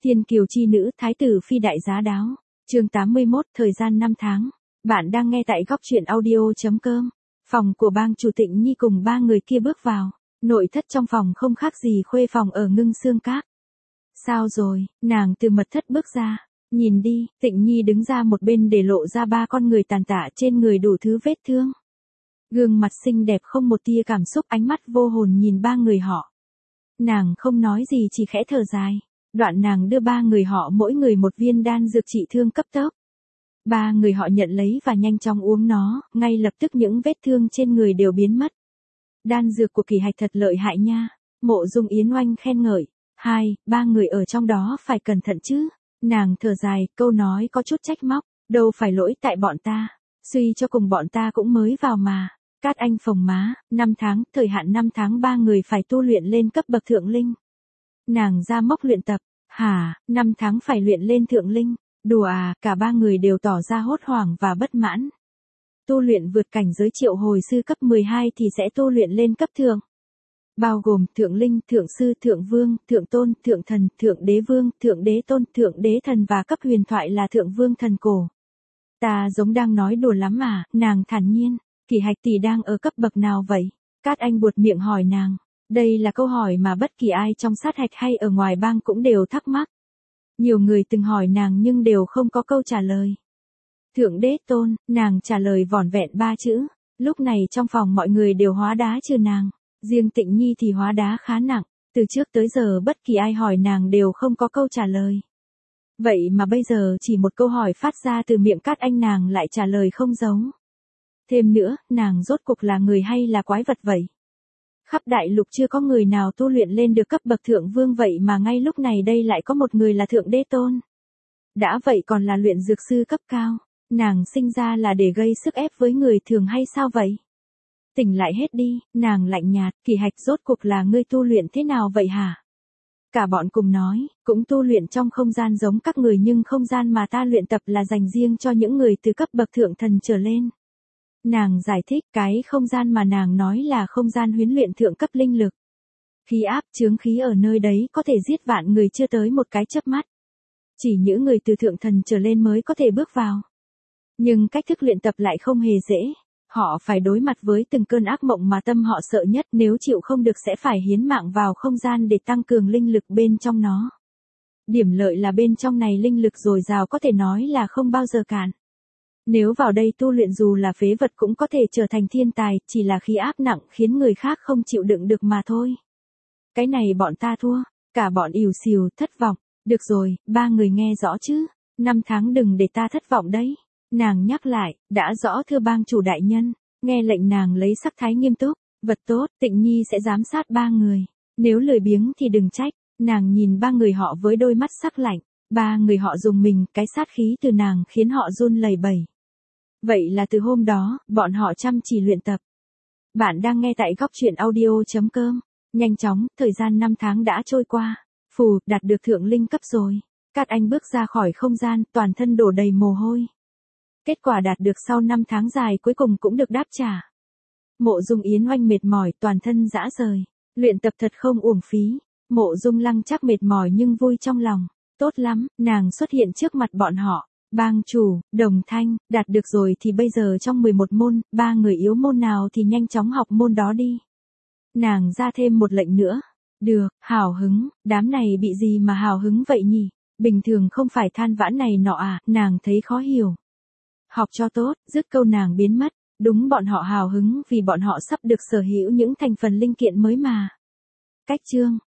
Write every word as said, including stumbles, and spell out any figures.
Thiên kiều chi nữ, thái tử phi đại giá đáo. Chương tám mươi mốt, thời gian năm tháng. Bạn đang nghe tại góc truyện audio.com. Phòng của bang chủ Tịnh Nhi cùng ba người kia bước vào. Nội thất trong phòng không khác gì khuê phòng ở Ngưng Xương Các. Sao rồi, nàng từ mật thất bước ra. Nhìn đi, Tịnh Nhi đứng ra một bên để lộ ra ba con người tàn tạ trên người đủ thứ vết thương. Gương mặt xinh đẹp không một tia cảm xúc, ánh mắt vô hồn nhìn ba người họ. Nàng không nói gì, chỉ khẽ thở dài. Đoạn nàng đưa ba người họ mỗi người một viên đan dược trị thương cấp tốc. Ba người họ nhận lấy và nhanh chóng uống nó, ngay lập tức những vết thương trên người đều biến mất. Đan dược của Kỳ Hạch thật lợi hại nha. Mộ Dung Yến Oanh khen ngợi. Hai, ba người ở trong đó phải cẩn thận chứ. Nàng thở dài, câu nói có chút trách móc. Đâu phải lỗi tại bọn ta. Suy cho cùng bọn ta cũng mới vào mà. Cát Anh phồng má, năm tháng, thời hạn năm tháng ba người phải tu luyện lên cấp bậc thượng linh. Nàng ra mốc luyện tập. Hả, năm tháng phải luyện lên thượng linh. Đùa à, cả ba người đều tỏ ra hốt hoảng và bất mãn. Tu luyện vượt cảnh giới triệu hồi sư cấp mười hai thì sẽ tu luyện lên cấp thượng. Bao gồm thượng linh, thượng sư, thượng vương, thượng tôn, thượng thần, thượng đế vương, thượng đế tôn, thượng đế thần và cấp huyền thoại là thượng vương thần cổ. Ta giống đang nói đùa lắm à, nàng thản nhiên. Kỳ Hạch tỷ đang ở cấp bậc nào vậy? Cát Anh buột miệng hỏi nàng. Đây là câu hỏi mà bất kỳ ai trong sát hạch hay ở ngoài bang cũng đều thắc mắc. Nhiều người từng hỏi nàng nhưng đều không có câu trả lời. Thượng đế tôn, nàng trả lời vỏn vẹn ba chữ. Lúc này trong phòng mọi người đều hóa đá trừ nàng. Riêng Tịnh Nhi thì hóa đá khá nặng. Từ trước tới giờ bất kỳ ai hỏi nàng đều không có câu trả lời. Vậy mà bây giờ chỉ một câu hỏi phát ra từ miệng Cát Anh nàng lại trả lời không giấu. Thêm nữa, nàng rốt cuộc là người hay là quái vật vậy? Khắp đại lục chưa có người nào tu luyện lên được cấp bậc thượng vương vậy mà ngay lúc này đây lại có một người là thượng đế tôn. Đã vậy còn là luyện dược sư cấp cao. Nàng sinh ra là để gây sức ép với người thường hay sao vậy? Tỉnh lại hết đi, nàng lạnh nhạt. Kỳ Hạch, rốt cuộc là ngươi tu luyện thế nào vậy hả? Cả bọn cùng nói, cũng tu luyện trong không gian giống các người nhưng không gian mà ta luyện tập là dành riêng cho những người từ cấp bậc thượng thần trở lên. Nàng giải thích, cái không gian mà nàng nói là không gian huấn luyện thượng cấp linh lực. Khí áp chướng khí ở nơi đấy có thể giết vạn người chưa tới một cái chớp mắt. Chỉ những người từ thượng thần trở lên mới có thể bước vào. Nhưng cách thức luyện tập lại không hề dễ. Họ phải đối mặt với từng cơn ác mộng mà tâm họ sợ nhất, nếu chịu không được sẽ phải hiến mạng vào không gian để tăng cường linh lực bên trong nó. Điểm lợi là bên trong này linh lực dồi dào có thể nói là không bao giờ cạn. Nếu vào đây tu luyện dù là phế vật cũng có thể trở thành thiên tài, chỉ là khí áp nặng khiến người khác không chịu đựng được mà thôi. Cái này bọn ta thua, cả bọn ỉu xìu, thất vọng. Được rồi, ba người nghe rõ chứ, năm tháng đừng để ta thất vọng đấy. Nàng nhắc lại, đã rõ thưa bang chủ đại nhân, nghe lệnh nàng lấy sắc thái nghiêm túc, vật tốt, Tịnh Nhi sẽ giám sát ba người. Nếu lười biếng thì đừng trách, nàng nhìn ba người họ với đôi mắt sắc lạnh, ba người họ dùng mình, cái sát khí từ nàng khiến họ run lẩy bẩy. Vậy là từ hôm đó, bọn họ chăm chỉ luyện tập. Bạn đang nghe tại góc truyện audio.com. Nhanh chóng, thời gian năm tháng đã trôi qua. Phù, đạt được thượng linh cấp rồi. Cát Anh bước ra khỏi không gian, toàn thân đổ đầy mồ hôi. Kết quả đạt được sau năm tháng dài cuối cùng cũng được đáp trả. Mộ Dung Yến Oanh mệt mỏi, toàn thân rã rời. Luyện tập thật không uổng phí. Mộ Dung Lăng chắc mệt mỏi nhưng vui trong lòng. Tốt lắm, nàng xuất hiện trước mặt bọn họ. Bang chủ, Đồng Thanh, đạt được rồi thì bây giờ trong mười một môn, ba người yếu môn nào thì nhanh chóng học môn đó đi. Nàng ra thêm một lệnh nữa. Được, hào hứng, đám này bị gì mà hào hứng vậy nhỉ? Bình thường không phải than vãn này nọ à, nàng thấy khó hiểu. Học cho tốt, dứt câu nàng biến mất. Đúng, bọn họ hào hứng vì bọn họ sắp được sở hữu những thành phần linh kiện mới mà. Cách chương,